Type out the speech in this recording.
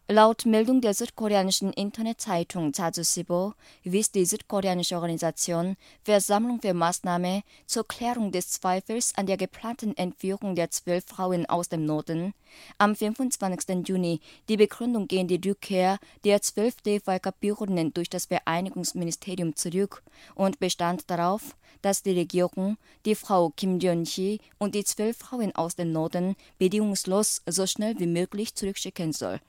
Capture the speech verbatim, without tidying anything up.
Laut Meldung der südkoreanischen Internetzeitung Jasusibo wies die südkoreanische Organisation Versammlung für Maßnahme zur Klärung des Zweifels an der geplanten Entführung der zwölf Frauen aus dem Norden am fünfundzwanzigsten Juni die Begründung gegen die Rückkehr der zwölf D V K-Bürgerinnen durch das Vereinigungsministerium zurück und bestand darauf, dass die Regierung die Frau Kim Jong-hee und die zwölf Frauen aus dem Norden bedingungslos so schnell wie möglich zurückschicken soll.